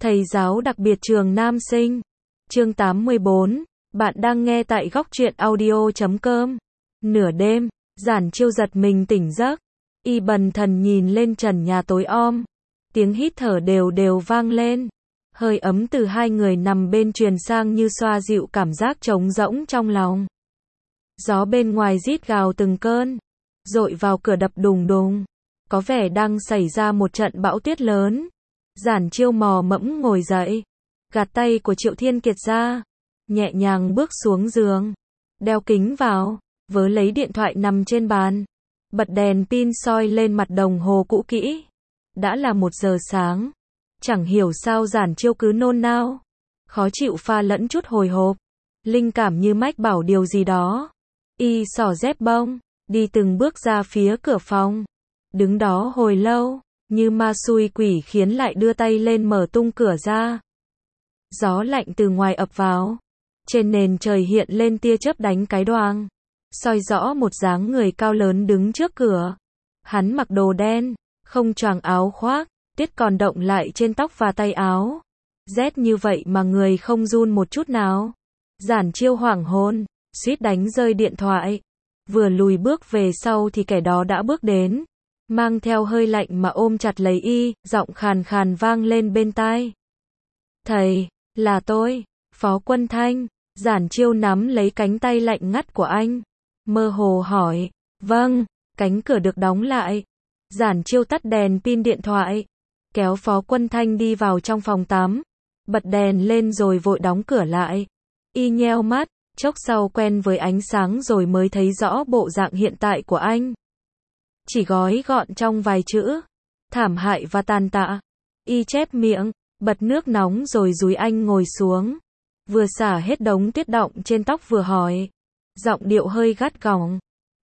Thầy giáo đặc biệt trường nam sinh. Chương 84. Bạn đang nghe tại góc truyện audio.com. Nửa đêm, Giản Chiêu giật mình tỉnh giấc. Y bần thần nhìn lên trần nhà tối om. Tiếng hít thở đều đều vang lên. Hơi ấm từ hai người nằm bên truyền sang như xoa dịu cảm giác trống rỗng trong lòng. Gió bên ngoài rít gào từng cơn, dội vào cửa đập đùng đùng. Có vẻ đang xảy ra một trận bão tuyết lớn. Giản Chiêu mò mẫm ngồi dậy, gạt tay của Triệu Thiên Kiệt ra, nhẹ nhàng bước xuống giường, đeo kính vào, vớ lấy điện thoại nằm trên bàn, bật đèn pin soi lên mặt đồng hồ cũ kỹ. Đã là 1 giờ sáng, chẳng hiểu sao Giản Chiêu cứ nôn nao, khó chịu pha lẫn chút hồi hộp, linh cảm như mách bảo điều gì đó. Y xỏ dép bông, đi từng bước ra phía cửa phòng, đứng đó hồi lâu, như ma xui quỷ khiến lại đưa tay lên mở tung cửa ra. Gió lạnh từ ngoài ập vào, trên nền trời hiện lên tia chớp đánh cái đoàng, soi rõ một dáng người cao lớn đứng trước cửa. Hắn mặc đồ đen, không choàng áo khoác, tiết còn động lại trên tóc và tay áo. Rét như vậy mà người không run một chút nào. Giản Chiêu hoảng hồn, suýt đánh rơi điện thoại. Vừa lùi bước về sau thì kẻ đó đã bước đến, mang theo hơi lạnh mà ôm chặt lấy y, giọng khàn khàn vang lên bên tai. Thầy, là tôi, Phó Quân Thanh. Giản Chiêu nắm lấy cánh tay lạnh ngắt của anh, mơ hồ hỏi. Vâng. Cánh cửa được đóng lại. Giản Chiêu tắt đèn pin điện thoại, kéo Phó Quân Thanh đi vào trong phòng tắm, bật đèn lên rồi vội đóng cửa lại. Y nheo mắt, chốc sau quen với ánh sáng rồi mới thấy rõ bộ dạng hiện tại của anh. Chỉ gói gọn trong vài chữ: thảm hại và tàn tạ. Y chép miệng, bật nước nóng rồi dúi anh ngồi xuống, vừa xả hết đống tuyết đọng trên tóc vừa hỏi, giọng điệu hơi gắt gỏng.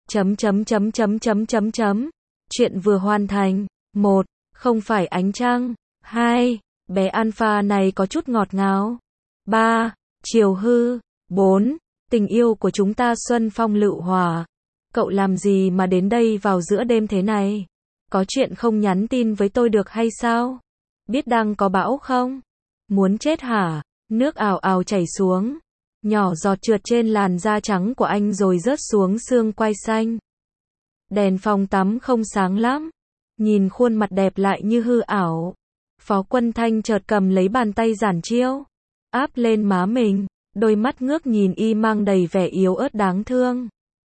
Chuyện vừa hoàn thành. 1. Không phải ánh trăng. 2. Bé Alpha này có chút ngọt ngào. 3. Chiều hư. 4. Tình yêu của chúng ta xuân phong lựu hòa. Cậu làm gì mà đến đây vào giữa đêm thế này? Có chuyện không nhắn tin với tôi được hay sao? Biết đang có bão không? Muốn chết hả? Nước ào ào chảy xuống, nhỏ giọt trượt trên làn da trắng của anh rồi rớt xuống xương quai xanh. Đèn phòng tắm không sáng lắm, nhìn khuôn mặt đẹp lại như hư ảo. Phó Quân Thanh chợt cầm lấy bàn tay Giản Chiêu, áp lên má mình, đôi mắt ngước nhìn y mang đầy vẻ yếu ớt đáng thương.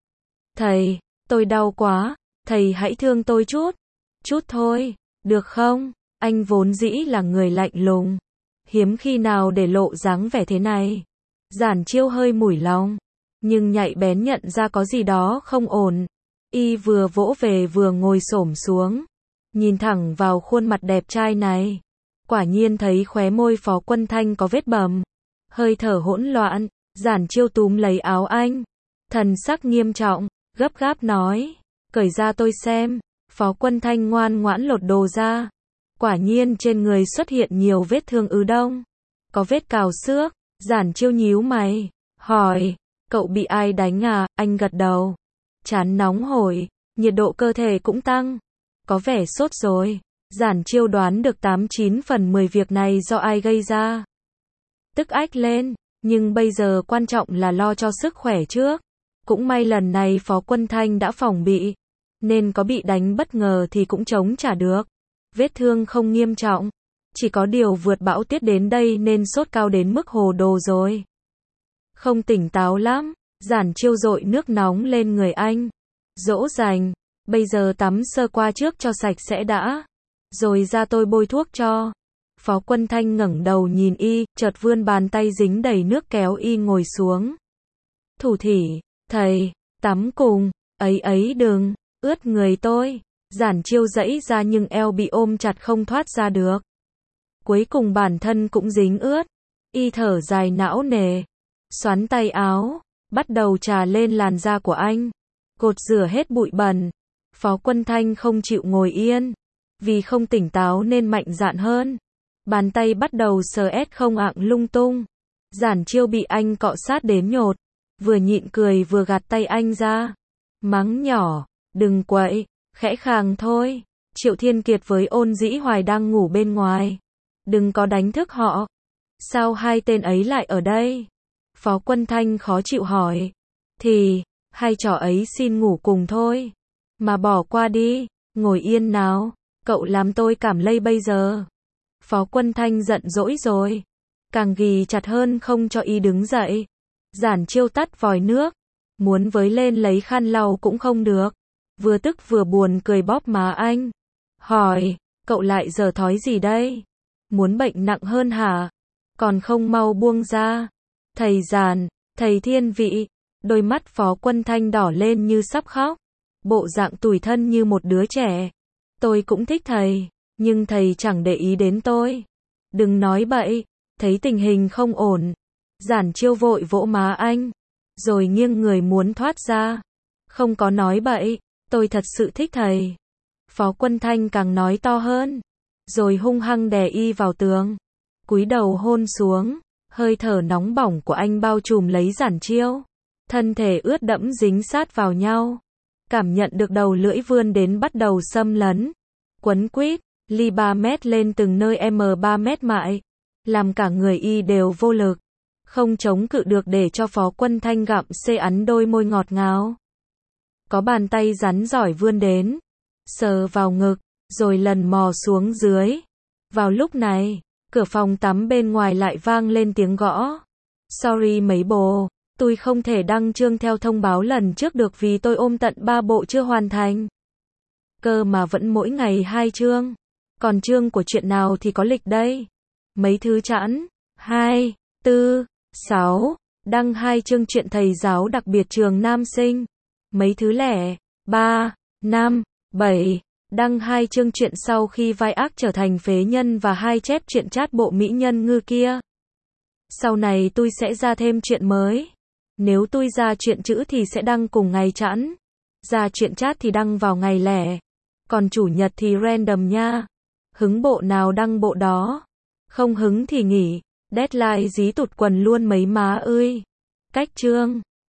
Thầy, tôi đau quá, thầy hãy thương tôi chút. Chút thôi, được không? Anh vốn dĩ là người lạnh lùng, hiếm khi nào để lộ dáng vẻ thế này. Giản Chiêu hơi mủi lòng, nhưng nhạy bén nhận ra có gì đó không ổn. Y vừa vỗ về vừa ngồi xổm xuống, nhìn thẳng vào khuôn mặt đẹp trai này. Quả nhiên thấy khóe môi Phó Quân Thanh có vết bầm, hơi thở hỗn loạn. Giản Chiêu túm lấy áo anh, thần sắc nghiêm trọng, gấp gáp nói, cởi ra tôi xem. Phó Quân Thanh ngoan ngoãn lột đồ ra. Quả nhiên trên người xuất hiện nhiều vết thương ứ đông, có vết cào xước. Giản Chiêu nhíu mày, hỏi, cậu bị ai đánh à? Anh gật đầu, trán nóng hổi, nhiệt độ cơ thể cũng tăng, có vẻ sốt rồi. Giản Chiêu đoán được 89 phần 10 việc này do ai gây ra. Tức ách lên, nhưng bây giờ quan trọng là lo cho sức khỏe trước. Cũng may lần này Phó Quân Thanh đã phòng bị, nên có bị đánh bất ngờ thì cũng chống trả được. Vết thương không nghiêm trọng, chỉ có điều vượt bão tuyết đến đây nên sốt cao đến mức hồ đồ rồi. Không tỉnh táo lắm. Giản Chiêu dội nước nóng lên người anh, dỗ dành, bây giờ tắm sơ qua trước cho sạch sẽ đã, rồi ra tôi bôi thuốc cho. Phó Quân Thanh ngẩng đầu nhìn y, chợt vươn bàn tay dính đầy nước kéo y ngồi xuống. Thủ thỉ, thầy, tắm cùng. Ấy đừng, ướt người tôi. Giản Chiêu giãy ra nhưng eo bị ôm chặt không thoát ra được. Cuối cùng bản thân cũng dính ướt. Y thở dài não nề, xoắn tay áo, bắt đầu chà lên làn da của anh, gột rửa hết bụi bẩn. Phó Quân Thanh không chịu ngồi yên, vì không tỉnh táo nên mạnh dạn hơn. Bàn tay bắt đầu sờ không ạng lung tung. Giản Chiêu bị anh cọ sát đến nhột, vừa nhịn cười vừa gạt tay anh ra, mắng nhỏ, đừng quậy, khẽ khàng thôi. Triệu Thiên Kiệt với Ôn Dĩ Hoài đang ngủ bên ngoài, Đừng có đánh thức họ. Sao hai tên ấy lại ở đây? Phó Quân Thanh khó chịu hỏi. Thì, hai trò ấy xin ngủ cùng thôi. Mà bỏ qua đi, ngồi yên nào, cậu làm tôi cảm lây bây giờ. Phó Quân Thanh giận dỗi rồi. Càng ghì chặt hơn không cho y đứng dậy. Giản Chiêu tắt vòi nước. Muốn với lên lấy khăn lau cũng không được. Vừa tức vừa buồn cười bóp má anh. Hỏi, cậu lại giở thói gì đây? Muốn bệnh nặng hơn hả? Còn không mau buông ra. Thầy Giản, thầy thiên vị. Đôi mắt Phó Quân Thanh đỏ lên như sắp khóc. Bộ dạng tủi thân như một đứa trẻ. Tôi cũng thích thầy, nhưng thầy chẳng để ý đến tôi. Đừng nói bậy, thấy tình hình không ổn. Giản Chiêu vội vỗ má anh, rồi nghiêng người muốn thoát ra. Không có nói bậy, tôi thật sự thích thầy. Phó Quân Thanh càng nói to hơn, rồi hung hăng đè y vào tường. Cúi đầu hôn xuống, hơi thở nóng bỏng của anh bao trùm lấy Giản Chiêu. Thân thể ướt đẫm dính sát vào nhau. Cảm nhận được đầu lưỡi vươn đến bắt đầu xâm lấn. Quấn quýt, ly 3 mét lên từng nơi m3 mét mại. Làm cả người y đều vô lực. Không chống cự được để cho Phó Quân Thanh gặm xê ắn đôi môi ngọt ngào. Có bàn tay rắn giỏi vươn đến. Sờ vào ngực, rồi lần mò xuống dưới. Vào lúc này, cửa phòng tắm bên ngoài lại vang lên tiếng gõ. Sorry mấy bồ. Tôi không thể đăng chương theo thông báo lần trước được vì tôi ôm tận 3 bộ chưa hoàn thành. Cơ mà vẫn mỗi ngày 2 chương. Còn chương của chuyện nào thì có lịch đây? Mấy thứ chẵn. 2, 4, 6. Đăng 2 chương chuyện thầy giáo đặc biệt trường nam sinh. Mấy thứ lẻ. 3, 5, 7. Đăng 2 chương chuyện sau khi vai ác trở thành phế nhân và 2 chép chuyện chat bộ mỹ nhân ngư kia. Sau này tôi sẽ ra thêm chuyện mới. Nếu tôi ra chuyện chữ thì sẽ đăng cùng ngày chẵn. Ra chuyện chat thì đăng vào ngày lẻ. Còn chủ nhật thì random nha. Hứng bộ nào đăng bộ đó. Không hứng thì nghỉ. Deadline dí tụt quần luôn mấy má ơi. Cách chương